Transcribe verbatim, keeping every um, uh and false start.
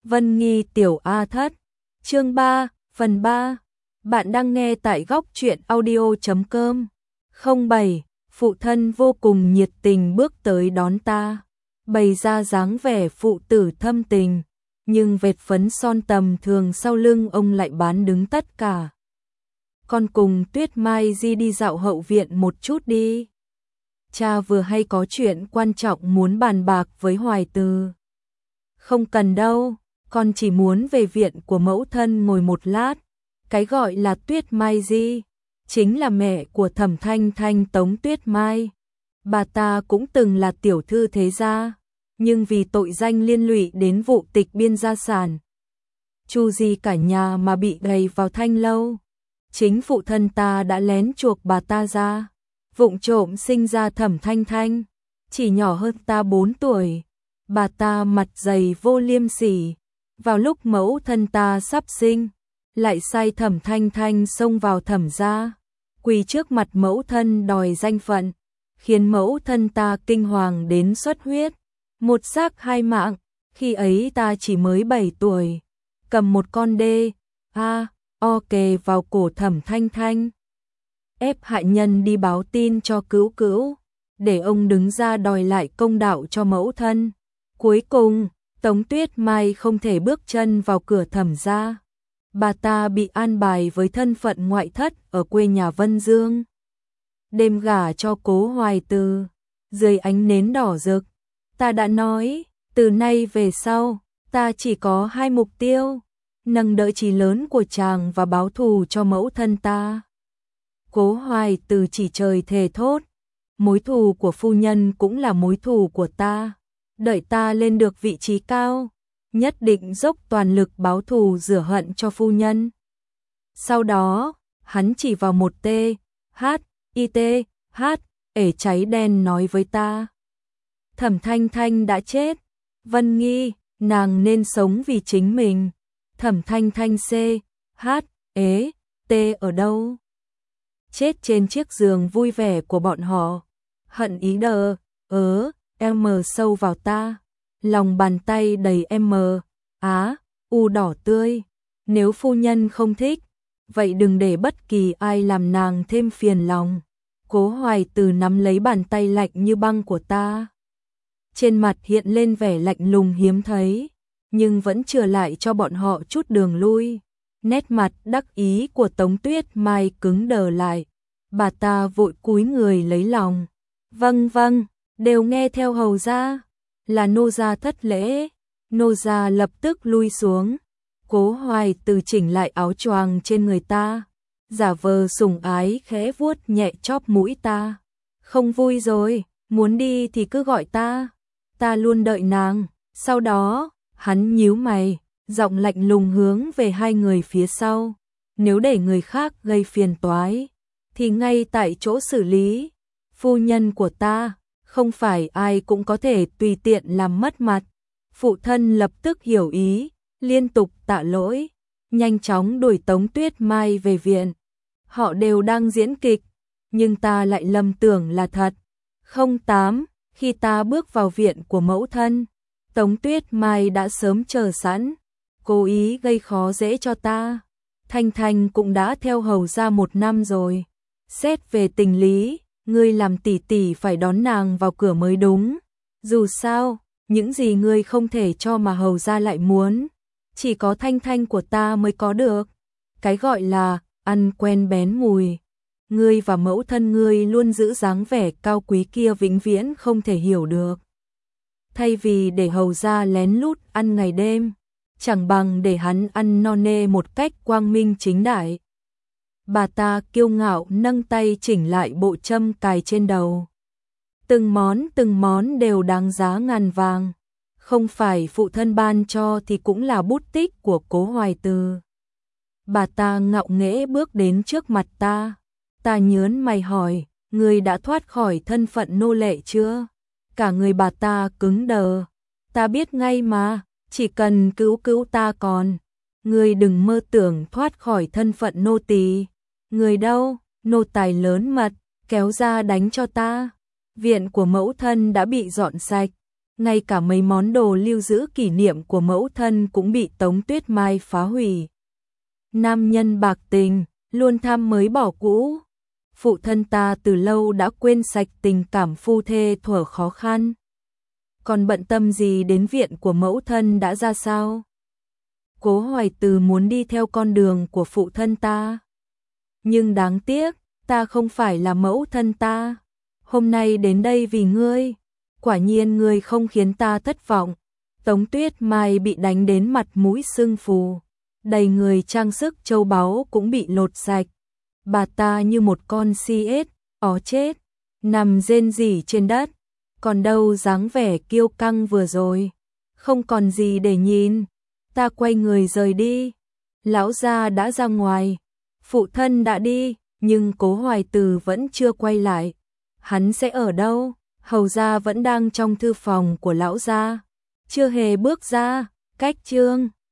Vân Nghi tiểu A Thất, chương ba, phần ba. Bạn đang nghe tại góc truyện audio chấm com. không bảy, phụ thân vô cùng nhiệt tình bước tới đón ta, bày ra dáng vẻ phụ tử thâm tình, nhưng vệt phấn son tầm thường sau lưng ông lại bán đứng tất cả. Con cùng Tuyết Mai Di đi dạo hậu viện một chút đi. Cha vừa hay có chuyện quan trọng muốn bàn bạc với Hoài Từ. Không cần đâu, con chỉ muốn về viện của mẫu thân ngồi một lát. Cái gọi là Tuyết Mai Di chính là mẹ của Thẩm Thanh Thanh, Tống Tuyết Mai. Bà ta cũng từng là tiểu thư thế gia, nhưng vì tội danh liên lụy đến vụ tịch biên gia sản, chu di cả nhà mà bị gầy vào thanh lâu. Chính phụ thân ta đã lén chuộc bà ta ra, vụng trộm sinh ra Thẩm Thanh Thanh, chỉ nhỏ hơn ta bốn tuổi. Bà ta mặt dày vô liêm sỉ, vào lúc mẫu thân ta sắp sinh, lại sai Thẩm Thanh Thanh xông vào Thẩm gia, quỳ trước mặt mẫu thân đòi danh phận, khiến mẫu thân ta kinh hoàng đến xuất huyết, một xác hai mạng. Khi ấy ta chỉ mới bảy tuổi, cầm một con đê a o kề vào cổ Thẩm Thanh Thanh, ép hại nhân đi báo tin cho cữu cữu, để ông đứng ra đòi lại công đạo cho mẫu thân. Cuối cùng, Tống Tuyết Mai không thể bước chân vào cửa Thẩm gia. Bà ta bị an bài với thân phận ngoại thất ở quê nhà Vân Dương. Đêm gả cho Cố Hoài Từ, dưới ánh nến đỏ rực, ta đã nói, từ nay về sau, ta chỉ có hai mục tiêu, nâng đỡ chí lớn của chàng và báo thù cho mẫu thân ta. Cố Hoài Từ chỉ trời thề thốt, mối thù của phu nhân cũng là mối thù của ta. Đợi ta lên được vị trí cao, nhất định dốc toàn lực báo thù rửa hận cho phu nhân. Sau đó, hắn chỉ vào một T, H, I T, H, ể cháy đen nói với ta. Thẩm Thanh Thanh đã chết, Vân Nghi, nàng nên sống vì chính mình. Thẩm Thanh Thanh C, H, ế, T ở đâu? Chết trên chiếc giường vui vẻ của bọn họ. Hận ý đờ, ớ, M sâu vào ta, lòng bàn tay đầy M, á, u đỏ tươi. Nếu phu nhân không thích, vậy đừng để bất kỳ ai làm nàng thêm phiền lòng. Cố Hoài Từ nắm lấy bàn tay lạnh như băng của ta. Trên mặt hiện lên vẻ lạnh lùng hiếm thấy, nhưng vẫn chừa lại cho bọn họ chút đường lui. Nét mặt đắc ý của Tống Tuyết Mai cứng đờ lại. Bà ta vội cúi người lấy lòng. Vâng vâng, đều nghe theo hầu gia. Là nô gia thất lễ. Nô gia lập tức lui xuống. Cố Hoài Từ chỉnh lại áo choàng trên người ta, giả vờ sủng ái khẽ vuốt nhẹ chóp mũi ta. Không vui rồi, muốn đi thì cứ gọi ta, ta luôn đợi nàng. Sau đó, hắn nhíu mày, giọng lạnh lùng hướng về hai người phía sau. Nếu để người khác gây phiền toái, thì ngay tại chỗ xử lý. Phu nhân của ta, không phải ai cũng có thể tùy tiện làm mất mặt. Phụ thân lập tức hiểu ý, liên tục tạ lỗi, nhanh chóng đuổi Tống Tuyết Mai về viện. Họ đều đang diễn kịch, nhưng ta lại lầm tưởng là thật. không tám, khi ta bước vào viện của mẫu thân, Tống Tuyết Mai đã sớm chờ sẵn, cố ý gây khó dễ cho ta. Thanh Thanh cũng đã theo hầu ra một năm rồi. Xét về tình lý, ngươi làm tỷ tỷ phải đón nàng vào cửa mới đúng. Dù sao, những gì ngươi không thể cho mà hầu ra lại muốn, chỉ có Thanh Thanh của ta mới có được. Cái gọi là ăn quen bén mùi, ngươi và mẫu thân ngươi luôn giữ dáng vẻ cao quý kia vĩnh viễn không thể hiểu được. Thay vì để hầu ra lén lút ăn ngày đêm, chẳng bằng để hắn ăn no nê một cách quang minh chính đại. Bà ta kiêu ngạo nâng tay chỉnh lại bộ châm cài trên đầu. Từng món từng món đều đáng giá ngàn vàng. Không phải phụ thân ban cho thì cũng là bút tích của Cố Hoài Từ. Bà ta ngạo nghễ bước đến trước mặt ta. Ta nhớn mày hỏi, ngươi đã thoát khỏi thân phận nô lệ chưa? Cả người bà ta cứng đờ. Ta biết ngay mà, chỉ cần cứu cứu ta còn. Ngươi đừng mơ tưởng thoát khỏi thân phận nô tỳ. Người đâu, nô tài lớn mật, kéo ra đánh cho ta. Viện của mẫu thân đã bị dọn sạch, ngay cả mấy món đồ lưu giữ kỷ niệm của mẫu thân cũng bị Tống Tuyết Mai phá hủy. Nam nhân bạc tình, luôn tham mới bỏ cũ. Phụ thân ta từ lâu đã quên sạch tình cảm phu thê thuở khó khăn. Còn bận tâm gì đến viện của mẫu thân đã ra sao? Cố Hoài Từ muốn đi theo con đường của phụ thân ta. Nhưng đáng tiếc, ta không phải là mẫu thân ta. Hôm nay đến đây vì ngươi. Quả nhiên ngươi không khiến ta thất vọng. Tống Tuyết Mai bị đánh đến mặt mũi sưng phù. Đầy người trang sức châu báu cũng bị lột sạch. Bà ta như một con si ếch, ó chết, nằm rên rỉ trên đất. Còn đâu dáng vẻ kiêu căng vừa rồi. Không còn gì để nhìn. Ta quay người rời đi. Lão gia đã ra ngoài. Phụ thân đã đi, nhưng Cố Hoài Từ vẫn chưa quay lại. Hắn sẽ ở đâu? Hầu gia vẫn đang trong thư phòng của lão gia. Chưa hề bước ra. Cách chương